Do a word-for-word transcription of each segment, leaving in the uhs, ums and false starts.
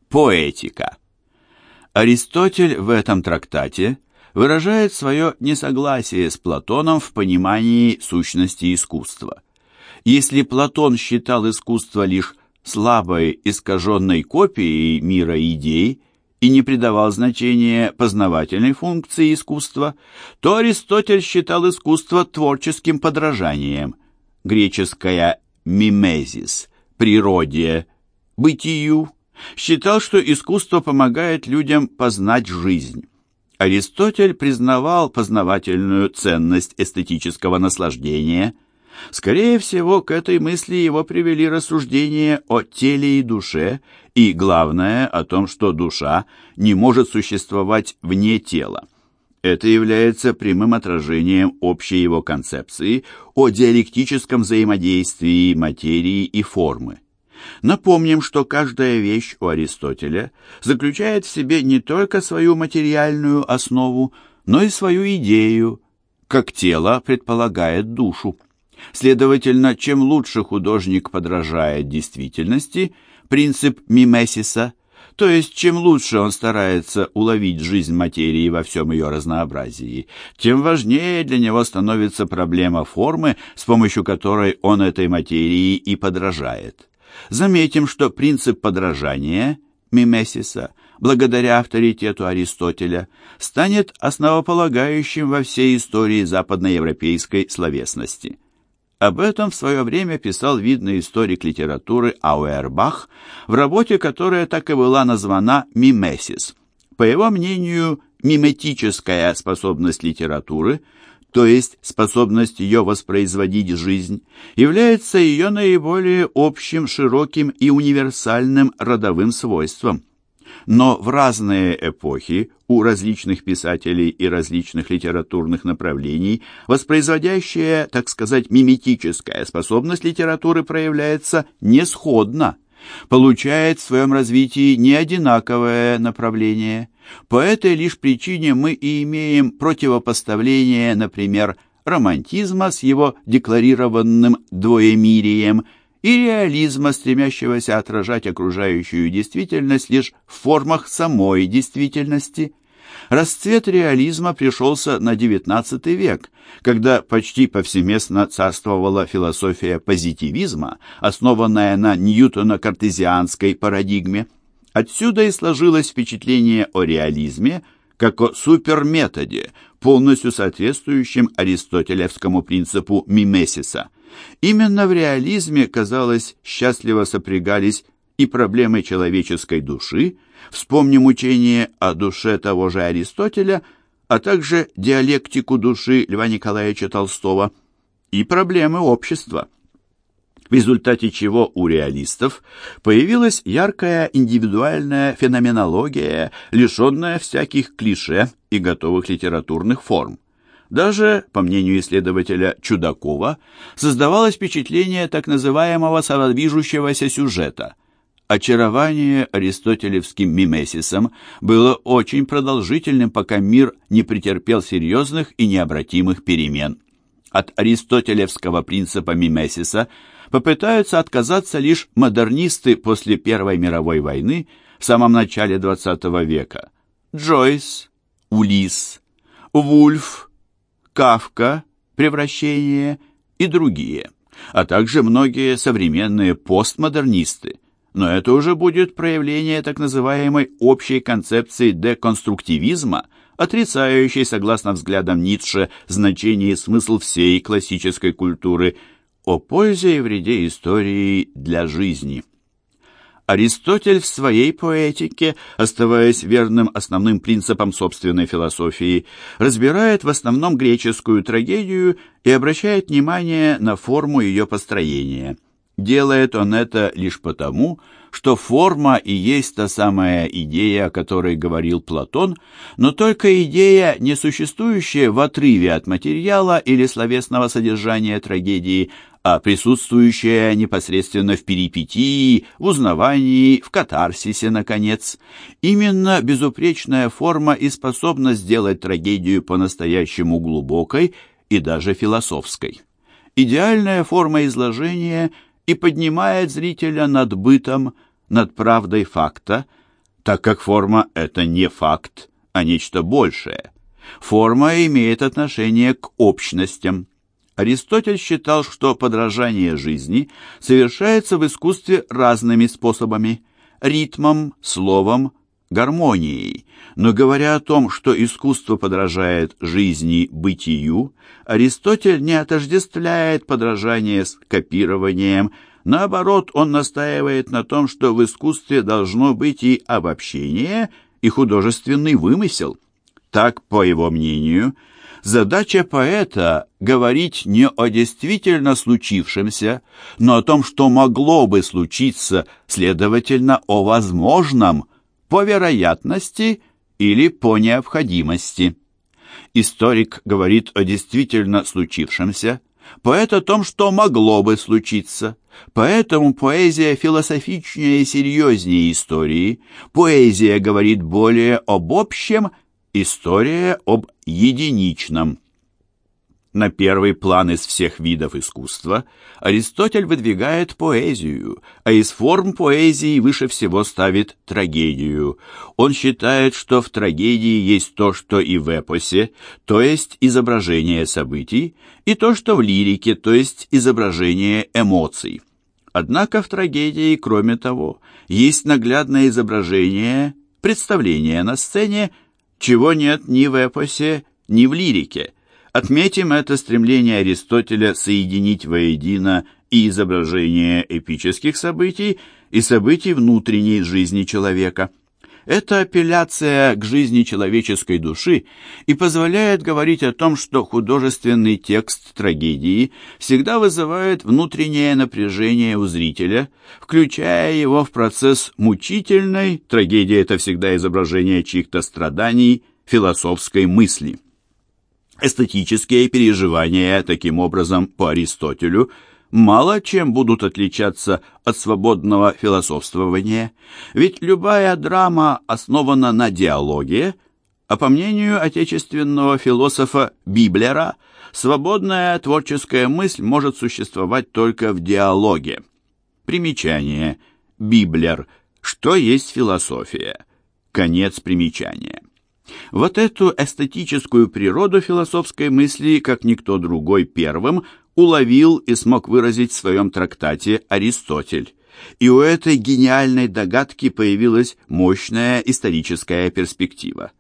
Поэтика. Аристотель в этом трактате выражает свое несогласие с Платоном в понимании сущности искусства. Если Платон считал искусство лишь слабой, искаженной копией мира идей и не придавал значения познавательной функции искусства, то Аристотель считал искусство творческим подражанием. Греческое «мимезис» – природе, бытию, считал, что искусство помогает людям познать жизнь. Аристотель признавал познавательную ценность эстетического наслаждения. Скорее всего, к этой мысли его привели рассуждения о теле и душе, и, главное, о том, что душа не может существовать вне тела. Это является прямым отражением общей его концепции о диалектическом взаимодействии материи и формы. Напомним, что каждая вещь у Аристотеля заключает в себе не только свою материальную основу, но и свою идею, как тело предполагает душу. Следовательно, чем лучше художник подражает действительности, принцип мимесиса, то есть чем лучше он старается уловить жизнь материи во всем ее разнообразии, тем важнее для него становится проблема формы, с помощью которой он этой материи и подражает. Заметим, что принцип подражания, мимесиса, благодаря авторитету Аристотеля, станет основополагающим во всей истории западноевропейской словесности. Об этом в свое время писал видный историк литературы Ауэрбах в работе, которая так и была названа «Мимесис». По его мнению, миметическая способность литературы, то есть способность ее воспроизводить жизнь, является ее наиболее общим, широким и универсальным родовым свойством. Но в разные эпохи у различных писателей и различных литературных направлений воспроизводящая, так сказать, миметическая способность литературы проявляется несходно, получает в своем развитии неодинаковое направление. По этой лишь причине мы и имеем противопоставление, например, романтизма с его декларированным двоемирием и реализма, стремящегося отражать окружающую действительность лишь в формах самой действительности. Расцвет реализма пришелся на девятнадцатый век, когда почти повсеместно царствовала философия позитивизма, основанная на ньютоно-картезианской парадигме. Отсюда и сложилось впечатление о реализме как о суперметоде, полностью соответствующем аристотелевскому принципу мимесиса. Именно в реализме, казалось, счастливо сопрягались и проблемы человеческой души, вспомним учение о душе того же Аристотеля, а также диалектику души Льва Николаевича Толстого, и проблемы общества. В результате чего у реалистов появилась яркая индивидуальная феноменология, лишенная всяких клише и готовых литературных форм. Даже, по мнению исследователя Чудакова, создавалось впечатление так называемого самодвижущегося сюжета. Очарование аристотелевским мимесисом было очень продолжительным, пока мир не претерпел серьезных и необратимых перемен. От аристотелевского принципа мимесиса попытаются отказаться лишь модернисты после Первой мировой войны в самом начале двадцатого века. Джойс, Улисс, Вульф, Кафка, «Превращение» и другие, а также многие современные постмодернисты. Но это уже будет проявление так называемой общей концепции деконструктивизма, отрицающей, согласно взглядам Ницше, значение и смысл всей классической культуры, о пользе и вреде истории для жизни. Аристотель в своей поэтике, оставаясь верным основным принципам собственной философии, разбирает в основном греческую трагедию и обращает внимание на форму ее построения. Делает он это лишь потому, что форма и есть та самая идея, о которой говорил Платон, но только идея, не существующая в отрыве от материала или словесного содержания трагедии, а присутствующая непосредственно в перипетии, в узнавании, в катарсисе, наконец. Именно безупречная форма и способна сделать трагедию по-настоящему глубокой и даже философской. Идеальная форма изложения и поднимает зрителя над бытом, над правдой факта, так как форма – это не факт, а нечто большее. Форма имеет отношение к общностям. Аристотель считал, что подражание жизни совершается в искусстве разными способами – ритмом, словом, гармонией. Но говоря о том, что искусство подражает жизни, бытию, Аристотель не отождествляет подражание с копированием. Наоборот, он настаивает на том, что в искусстве должно быть и обобщение, и художественный вымысел. Так, по его мнению, задача поэта — говорить не о действительно случившемся, но о том, что могло бы случиться, следовательно, о возможном, по вероятности или по необходимости. Историк говорит о действительно случившемся, поэт о том, что могло бы случиться. Поэтому поэзия философичнее и серьезнее истории. Поэзия говорит более об общем, история об единичном. На первый план из всех видов искусства Аристотель выдвигает поэзию, а из форм поэзии выше всего ставит трагедию. Он считает, что в трагедии есть то, что и в эпосе, то есть изображение событий, и то, что в лирике, то есть изображение эмоций. Однако в трагедии, кроме того, есть наглядное изображение, представление на сцене, чего нет ни в эпосе, ни в лирике. Отметим это стремление Аристотеля соединить воедино и изображение эпических событий, и событий внутренней жизни человека. Это апелляция к жизни человеческой души и позволяет говорить о том, что художественный текст трагедии всегда вызывает внутреннее напряжение у зрителя, включая его в процесс мучительной, трагедия – это всегда изображение чьих-то страданий, философской мысли. Эстетические переживания, таким образом, по Аристотелю, мало чем будут отличаться от свободного философствования, ведь любая драма основана на диалоге, а по мнению отечественного философа Библера, свободная творческая мысль может существовать только в диалоге. Примечание. Библер. Что есть философия? Конец примечания. Вот эту эстетическую природу философской мысли, как никто другой первым, уловил и смог выразить в своем трактате Аристотель. И у этой гениальной догадки появилась мощная историческая перспектива.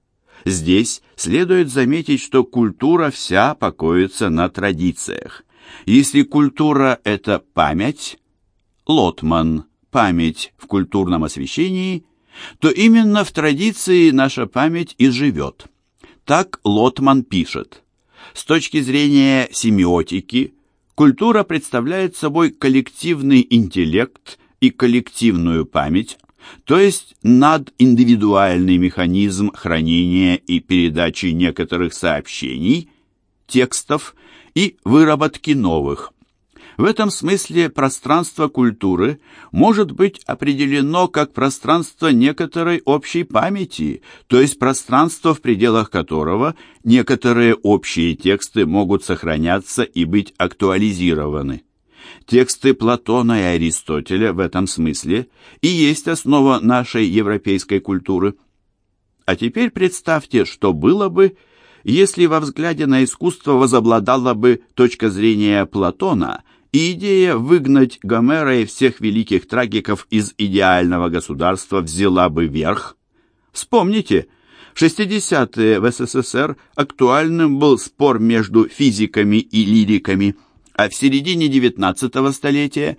Здесь следует заметить, что культура вся покоится на традициях. Если культура – это память, Лотман, память в культурном освещении, то именно в традиции наша память и живет. Так Лотман пишет. С точки зрения семиотики, культура представляет собой коллективный интеллект и коллективную память, то есть надиндивидуальный механизм хранения и передачи некоторых сообщений, текстов и выработки новых. В этом смысле пространство культуры может быть определено как пространство некоторой общей памяти, то есть пространство, в пределах которого некоторые общие тексты могут сохраняться и быть актуализированы. Тексты Платона и Аристотеля в этом смысле и есть основа нашей европейской культуры. А теперь представьте, что было бы, если во взгляде на искусство возобладала бы точка зрения Платона и идея выгнать Гомера и всех великих трагиков из идеального государства взяла бы верх. Вспомните, в шестидесятые в СССР актуальным был спор между физиками и лириками, а в середине девятнадцатого столетия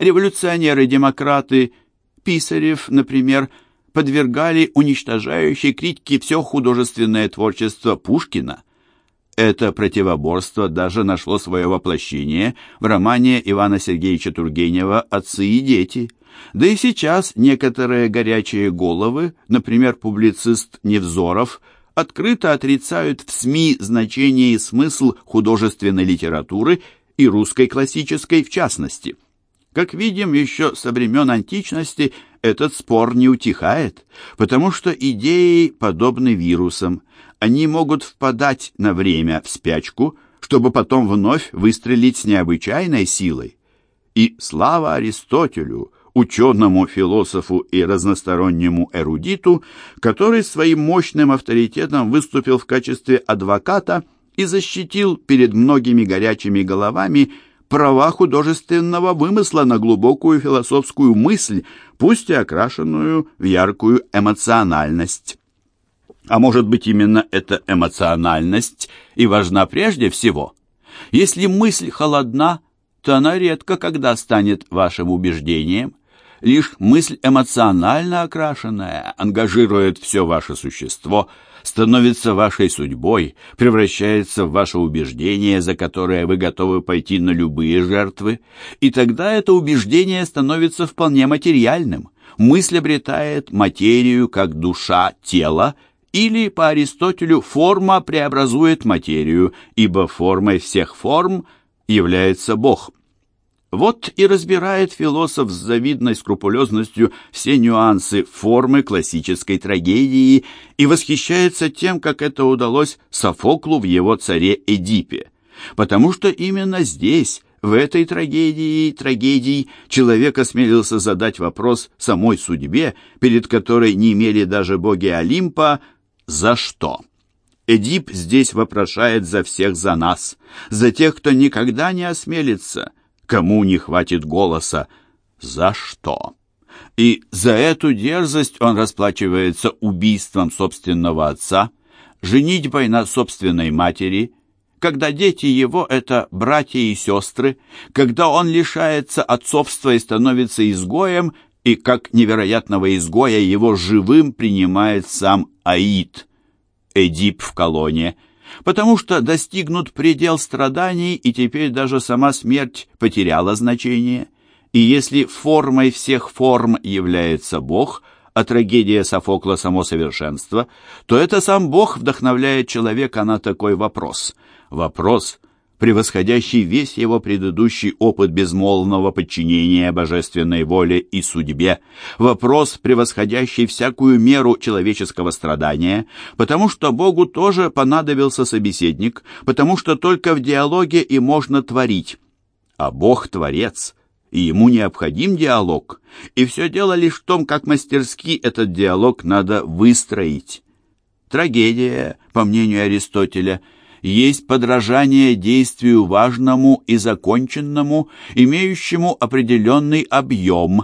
революционеры-демократы, Писарев, например, подвергали уничтожающей критике все художественное творчество Пушкина. Это противоборство даже нашло свое воплощение в романе Ивана Сергеевича Тургенева «Отцы и дети». Да и сейчас некоторые горячие головы, например, публицист Невзоров, открыто отрицают в СМИ значение и смысл художественной литературы и русской классической в частности. Как видим, еще со времен античности этот спор не утихает, потому что идеи подобны вирусам. Они могут впадать на время в спячку, чтобы потом вновь выстрелить с необычайной силой. И слава Аристотелю, ученому, философу и разностороннему эрудиту, который своим мощным авторитетом выступил в качестве адвоката и защитил перед многими горячими головами права художественного вымысла на глубокую философскую мысль, пусть и окрашенную в яркую эмоциональность. А может быть, именно эта эмоциональность и важна прежде всего? Если мысль холодна, то она редко когда станет вашим убеждением. Лишь мысль эмоционально окрашенная ангажирует все ваше существо, становится вашей судьбой, превращается в ваше убеждение, за которое вы готовы пойти на любые жертвы, и тогда это убеждение становится вполне материальным. Мысль обретает материю как душа тела, или, по Аристотелю, форма преобразует материю, ибо формой всех форм является Бог. Вот и разбирает философ с завидной скрупулезностью все нюансы формы классической трагедии и восхищается тем, как это удалось Софоклу в его «Царе Эдипе». Потому что именно здесь, в этой трагедии трагедий, человек осмелился задать вопрос самой судьбе, перед которой не имели даже боги Олимпа «За что?». Эдип здесь вопрошает за всех за нас, за тех, кто никогда не осмелится, кому не хватит голоса, за что? И за эту дерзость он расплачивается убийством собственного отца, женитьбой на собственной матери, когда дети его — это братья и сестры, когда он лишается отцовства и становится изгоем, и как невероятного изгоя его живым принимает сам Аид, Эдип в колонне, потому что достигнут предел страданий, и теперь даже сама смерть потеряла значение. И если формой всех форм является Бог, а трагедия Софокла — само совершенство, то это сам Бог вдохновляет человека на такой вопрос. Вопрос, превосходящий весь его предыдущий опыт безмолвного подчинения божественной воле и судьбе, вопрос, превосходящий всякую меру человеческого страдания, потому что Богу тоже понадобился собеседник, потому что только в диалоге и можно творить. А Бог — творец, и ему необходим диалог, и все дело лишь в том, как мастерски этот диалог надо выстроить. Трагедия, по мнению Аристотеля, есть подражание действию важному и законченному, имеющему определенный объем.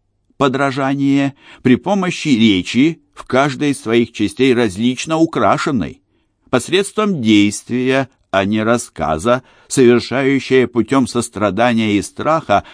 Подражание при помощи речи в каждой из своих частей различно украшенной, посредством действия, а не рассказа, совершающее путем сострадания и страха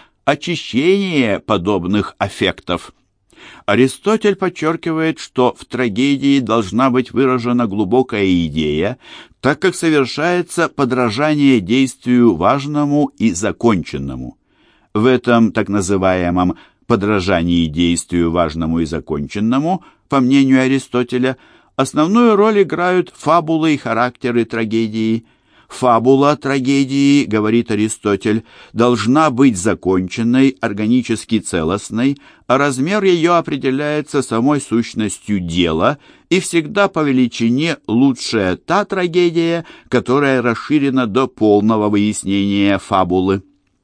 очищение подобных аффектов. Аристотель подчеркивает, что в трагедии должна быть выражена глубокая идея, так как совершается подражание действию важному и законченному. В этом так называемом подражании действию важному и законченному, по мнению Аристотеля, основную роль играют фабулы и характеры трагедии. Фабула трагедии, говорит Аристотель, должна быть законченной, органически целостной, а размер ее определяется самой сущностью дела, и всегда по величине лучшая та трагедия, которая расширена до полного выяснения фабулы.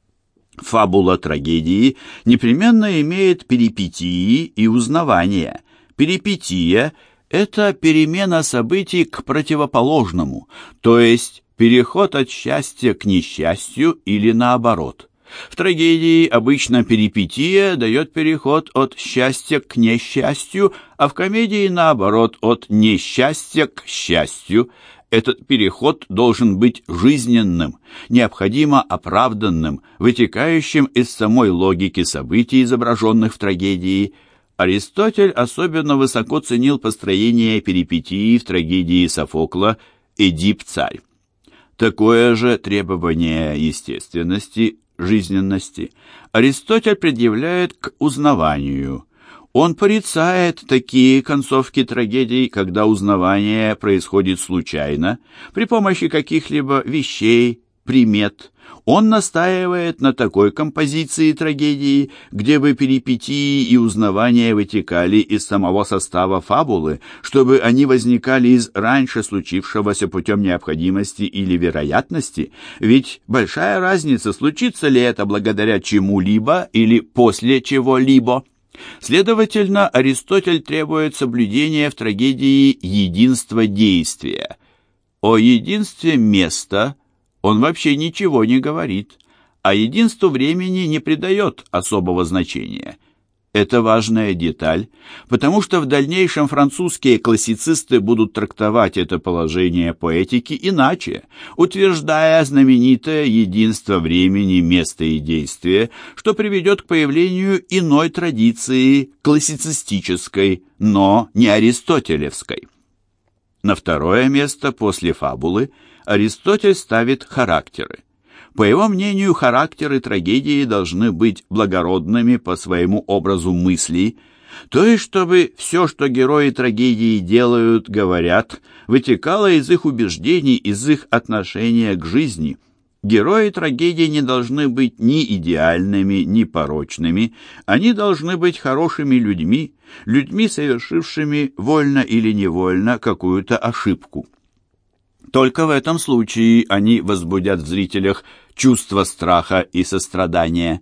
Фабула трагедии непременно имеет перипетии и узнавания. Перипетия — это перемена событий к противоположному, то есть переход от счастья к несчастью или наоборот. В трагедии обычно перипетия дает переход от счастья к несчастью, а в комедии, наоборот, от несчастья к счастью. Этот переход должен быть жизненным, необходимо оправданным, вытекающим из самой логики событий, изображенных в трагедии. Аристотель особенно высоко ценил построение перипетии в трагедии Софокла «Эдип-царь». Такое же требование естественности, жизненности Аристотель предъявляет к узнаванию. Он порицает такие концовки трагедий, когда узнавание происходит случайно, при помощи каких-либо вещей, примет. Он настаивает на такой композиции трагедии, где бы перипетии и узнавания вытекали из самого состава фабулы, чтобы они возникали из раньше случившегося путем необходимости или вероятности, ведь большая разница, случится ли это благодаря чему-либо или после чего-либо. Следовательно, Аристотель требует соблюдения в трагедии единства действия. О единстве места он вообще ничего не говорит, а единству времени не придает особого значения. Это важная деталь, потому что в дальнейшем французские классицисты будут трактовать это положение поэтики иначе, утверждая знаменитое единство времени, места и действия, что приведет к появлению иной традиции, классицистической, но не аристотелевской. На второе место после фабулы Аристотель ставит характеры. По его мнению, характеры трагедии должны быть благородными по своему образу мыслей, то есть чтобы все, что герои трагедии делают, говорят, вытекало из их убеждений, из их отношения к жизни. Герои трагедии не должны быть ни идеальными, ни порочными, они должны быть хорошими людьми, людьми, совершившими вольно или невольно какую-то ошибку. Только в этом случае они возбудят в зрителях чувство страха и сострадания.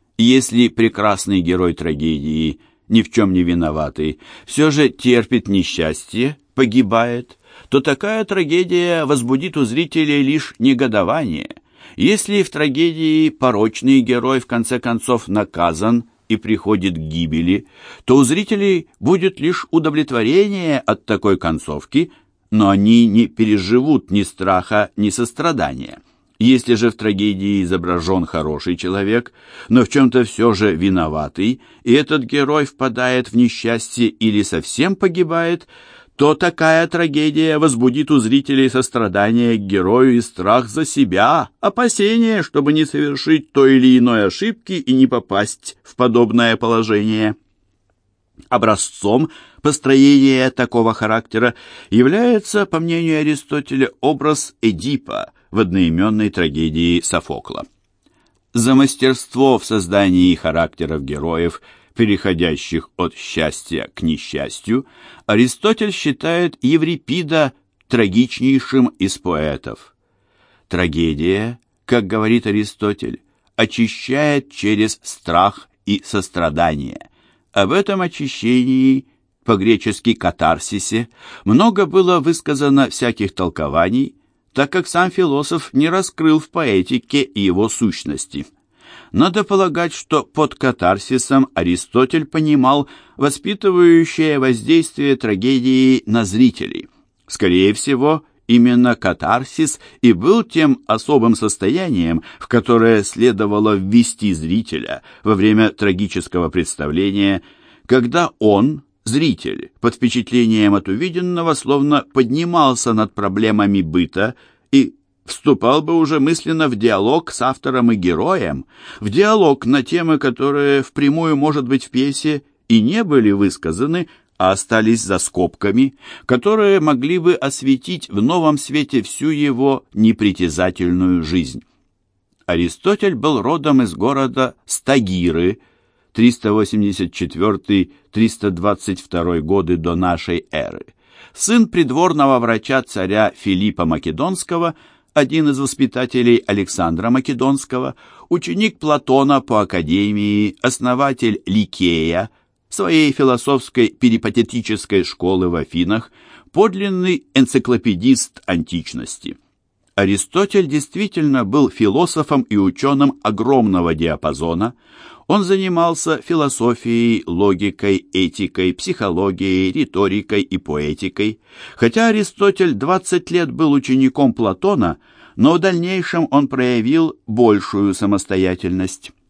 Если прекрасный герой трагедии, ни в чем не виноватый, все же терпит несчастье, погибает, то такая трагедия возбудит у зрителей лишь негодование. Если в трагедии порочный герой в конце концов наказан и приходит к гибели, то у зрителей будет лишь удовлетворение от такой концовки, но они не переживут ни страха, ни сострадания. Если же в трагедии изображен хороший человек, но в чем-то все же виноватый, и этот герой впадает в несчастье или совсем погибает, то такая трагедия возбудит у зрителей сострадание к герою и страх за себя, опасение, чтобы не совершить той или иной ошибки и не попасть в подобное положение. Образцом построения такого характера является, по мнению Аристотеля, образ Эдипа в одноименной трагедии Софокла. За мастерство в создании характеров героев, переходящих от счастья к несчастью, Аристотель считает Еврипида трагичнейшим из поэтов. Трагедия, как говорит Аристотель, очищает через страх и сострадание. Об этом очищении, по-гречески катарсисе, много было высказано всяких толкований, так как сам философ не раскрыл в поэтике его сущности. Надо полагать, что под катарсисом Аристотель понимал воспитывающее воздействие трагедии на зрителей. Скорее всего, именно катарсис и был тем особым состоянием, в которое следовало ввести зрителя во время трагического представления, когда он, зритель, под впечатлением от увиденного, словно поднимался над проблемами быта и вступал бы уже мысленно в диалог с автором и героем, в диалог на темы, которые впрямую, может быть, в пьесе и не были высказаны, а остались за скобками, которые могли бы осветить в новом свете всю его непритязательную жизнь. Аристотель был родом из города Стагиры, триста восемьдесят четвёртый — триста двадцать второй годы до нашей эры, сын придворного врача царя Филиппа Македонского, один из воспитателей Александра Македонского, ученик Платона по академии, основатель Ликея, своей философской перипатетической школы в Афинах, подлинный энциклопедист античности. Аристотель действительно был философом и ученым огромного диапазона. Он занимался философией, логикой, этикой, психологией, риторикой и поэтикой. Хотя Аристотель двадцать лет был учеником Платона, но в дальнейшем он проявил большую самостоятельность.